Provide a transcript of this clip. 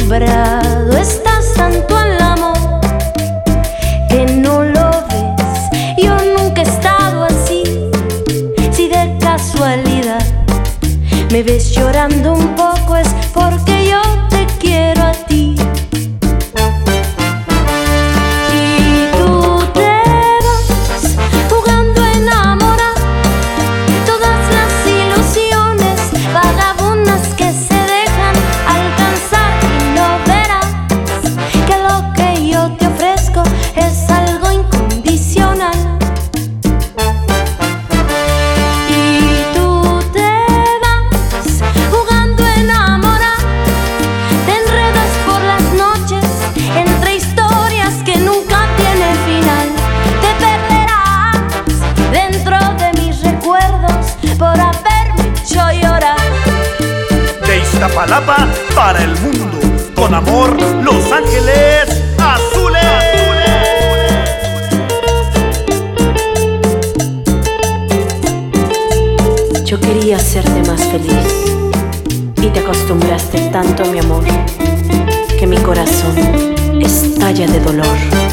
acostumbrado estás tanto al amor que no lo ves. Yo nunca he estado así. Si de casualidad me ves llorando un poco es porque yo te quiero a ti. Y tú te vas jugando a enamorar todas las ilusiones vagabundas que se dejan alcanzar, y no verás que lo que yo te ofrezco es algo incondicional. Y tú te vas jugando a enamorar, te enredas por las noches entre historias que nunca tienen final. Te perderás dentro de mis recuerdos por haberme hecho llorar. De Iztapalapa para el mundo, con amor, Los Ángeles Azules. Yo quería hacerte más feliz y te acostumbraste tanto a mi amor que mi corazón estalla de dolor.